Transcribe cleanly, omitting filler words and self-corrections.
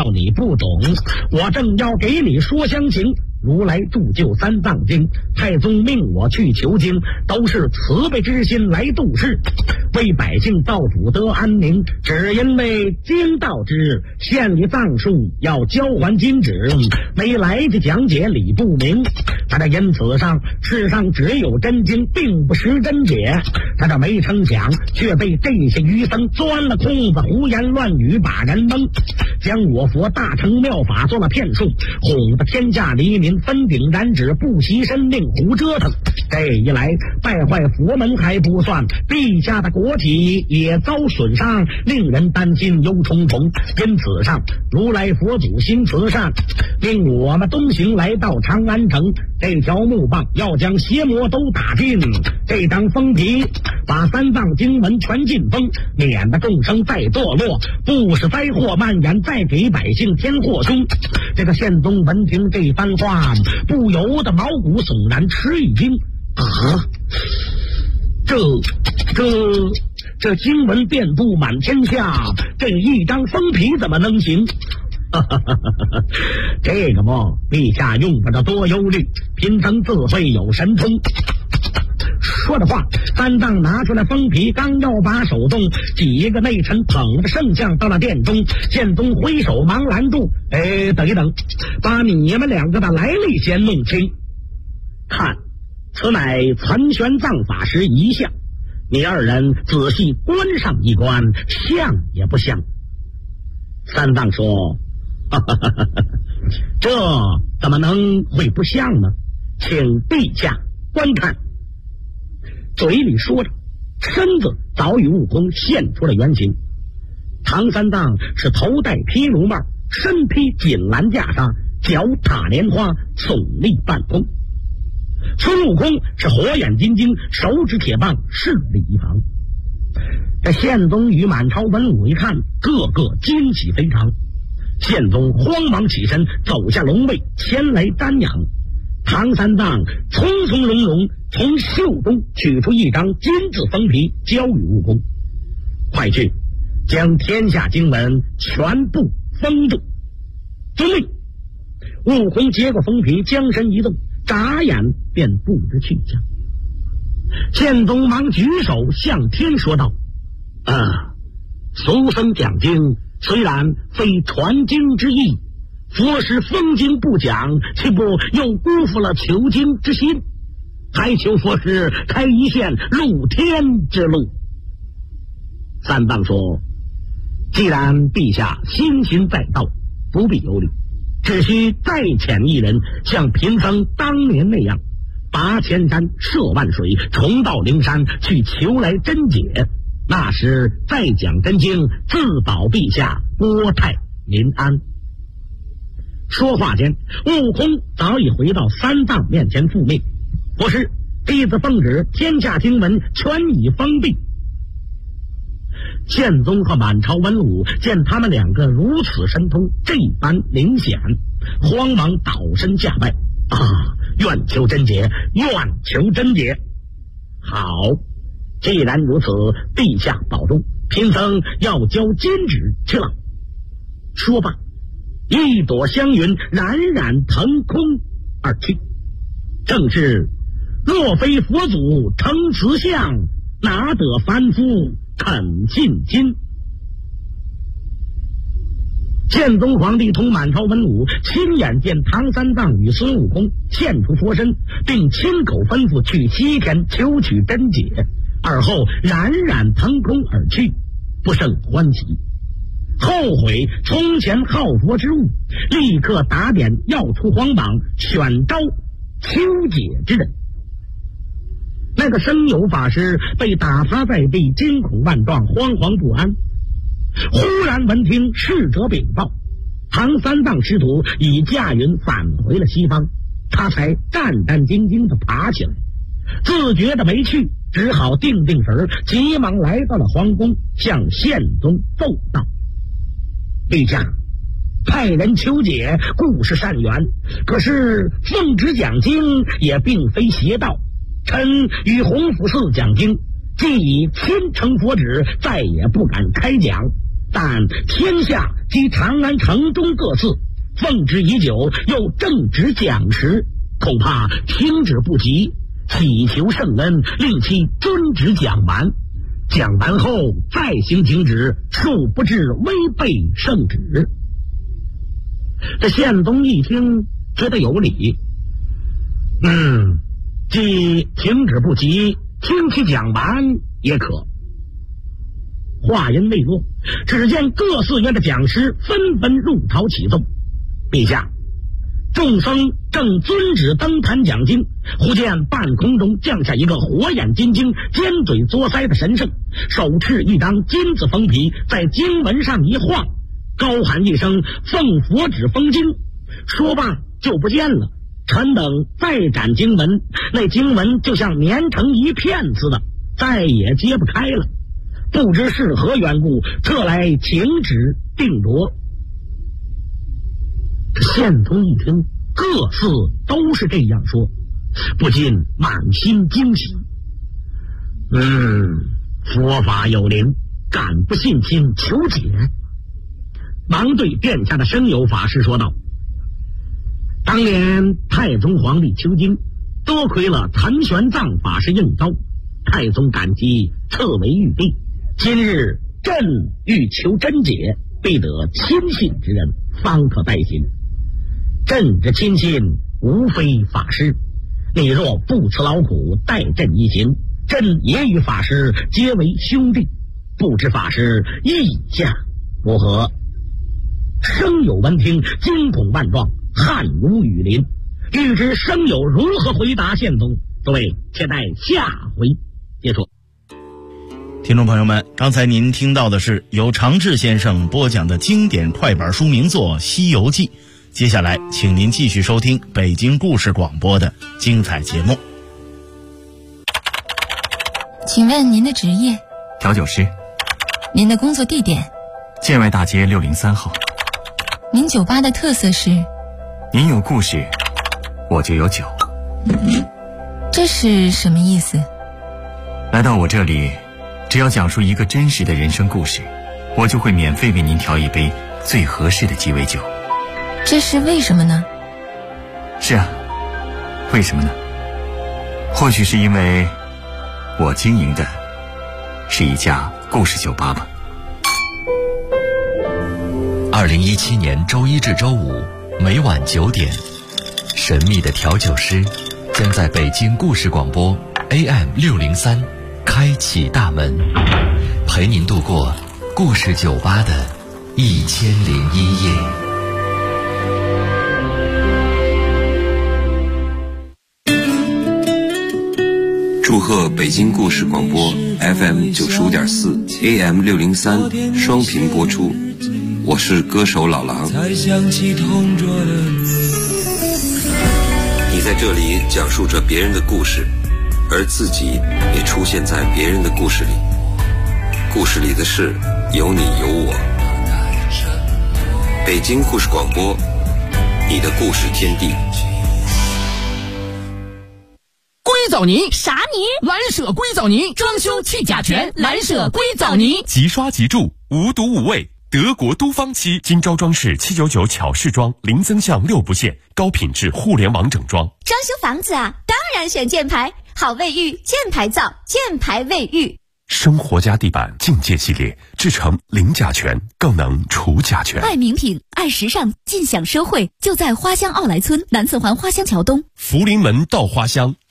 道你不懂，我正要给你说详情。如来铸就三藏经，太宗命我去求经，都是慈悲之心来度世，为百姓造福得安宁。只因为经道之县里藏术要交还金纸，没来得讲解理不明。他这因此上世上只有真经，并不识真解。他这没成想，却被这些愚僧钻了空子，胡言乱语，把人蒙，将我佛大乘妙法做了骗术，哄得天下黎民分鼎燃指，不惜生命胡折腾。这一来败坏佛门还不算，陛下的国体也遭损伤，令人担心忧重重。因此上如来佛祖心慈善，令我们东行来到长安城，这条木棒要将邪魔都打尽，这张封皮把三藏经文全禁封，免得众生再堕落，不使灾祸蔓延，再给百姓添祸凶。这个宪宗闻听这番话，不由得毛骨悚然，吃一惊。这经文遍布满天下，这一张封皮怎么能行？这个嘛，陛下用不着多忧虑，贫僧自会有神通。说的话，三藏拿出来封皮，刚要把手动，几个内臣捧着圣像到了殿中，宪宗挥手忙拦住。等一等，把你们两个的来历先弄清。看，此乃岑玄奘法师遗像，你二人仔细观上一观，像也不像。三藏说：这怎么能会不像呢？请陛下观看。嘴里说着，身子早与悟空现出了原形。唐三藏是头戴披卢帽，身披锦蓝袈裟，脚踏莲花，耸立半空。孙悟空是火眼金睛，手执铁棒，势力一旁。这宪宗与满朝文武一看，个个惊喜非常。宪宗慌忙起身，走下龙位，前来瞻仰。唐三藏匆匆隆隆从袖中取出一张金字封皮，交与悟空：快去将天下经文全部封住。遵命。悟空接过封皮，将身一动，眨眼便不知去向。宪宗忙举手向天说道：俗僧讲经虽然非传经之意，佛师封经不讲，岂不又辜负了求经之心？还求佛师开一线入天之路。三藏说：既然陛下心心在道，不必忧虑，只需再遣一人，像贫僧当年那样，拔千山涉万水，重到灵山去求来真解。那时再讲真经，自保陛下国泰民安。说话间，悟空早已回到三藏面前复命：不是，弟子奉旨，天下经文全已封闭。宪宗和满朝文武见他们两个如此神通，这般灵显，慌忙倒身下拜：愿求真解，愿求真解。好，既然如此，陛下保重，贫僧要交金纸去了。说罢，一朵香云冉冉腾空而去。正是若非佛祖成慈像，哪得凡夫肯信经。宪宗皇帝同满朝文武亲眼见唐三藏与孙悟空现出佛身，并亲口吩咐去西天求取真解，而后冉冉腾空而去，不胜欢喜，后悔从前好佛之物，立刻打点要出皇榜，选招求解之人。那个生有法师被打趴在地，惊恐万状，惶惶不安。忽然闻听使者禀报，唐三藏师徒已驾云返回了西方，他才战战兢兢地爬起来，自觉的没趣，只好定定神，急忙来到了皇宫，向宪宗奏道：陛下，派人求解固是善缘，可是奉旨讲经也并非邪道。臣与弘福寺讲经，既已亲承佛旨，再也不敢开讲。 但天下及长安城中各寺奉之已久，又正值讲时，恐怕听之不及，祈求圣恩，令其遵旨讲完。讲完后再行停止，恕不至违背圣旨。这宪宗一听觉得有理，既停止不及，听其讲完也可。话音未落，只见各寺院的讲师纷纷入朝启奏。陛下，众僧正遵旨登坛讲经，忽见半空中降下一个火眼金睛、尖嘴作腮的神圣，手持一张金字封皮，在经文上一晃，高喊一声奉佛旨封经，说罢就不见了。臣等再展经文，那经文就像粘成一片似的，再也揭不开了。不知是何缘故，特来请旨定夺。宪宗一听各寺都是这样说，不禁满心惊喜。佛法有灵，敢不信心求解？忙对殿下的生友法师说道：当年太宗皇帝求经，多亏了陈玄奘法师应招，太宗感激，册为玉璧。今日朕欲求真解，必得亲信之人，方可代行。朕之亲信无非法师，你若不辞劳苦代朕一行，朕也与法师结为兄弟，不知法师意下如何？生友闻听，惊恐万状，汗如雨淋。欲知生友如何回答宪宗，各位且待下回接触。 听众朋友们，刚才您听到的是由常志先生播讲的经典快板书名作《西游记》。接下来请您继续收听北京故事广播的精彩节目。 请问您的职业？ 调酒师。 您的工作地点？ 建外大街603号。 您酒吧的特色是？ 您有故事，我就有酒。 这是什么意思？ 来到我这里，只要讲述一个真实的人生故事，我就会免费为您调一杯最合适的鸡尾酒。 这是为什么呢？ 是啊，为什么呢？或许是因为我经营的是一家故事酒吧吧。 2017年周一至周五每晚9点，神秘的调酒师将在北京故事广播 AM603开启大门，陪您度过故事酒吧的1001夜。 祝贺北京故事广播 FM95.4 AM603双频播出，我是歌手老狼。你在这里讲述着别人的故事，而自己也出现在别人的故事里，故事里的事有你有我。北京故事广播，你的故事天地。 硅藻泥啥泥？ 蓝舍硅藻泥，装修去甲醛，蓝舍硅藻泥， 即刷即住，无毒无味，德国都方漆，今朝装饰799巧饰装，零增项6不限，高品质互联网整装。 装修房子啊，当然选箭牌，好卫浴，箭牌造，箭牌卫浴。 生活家地板境界系列，制成零甲醛，更能除甲醛。 爱名品，爱时尚，尽享奢惠，就在花乡奥莱村南四环花乡桥东。 福临门到花乡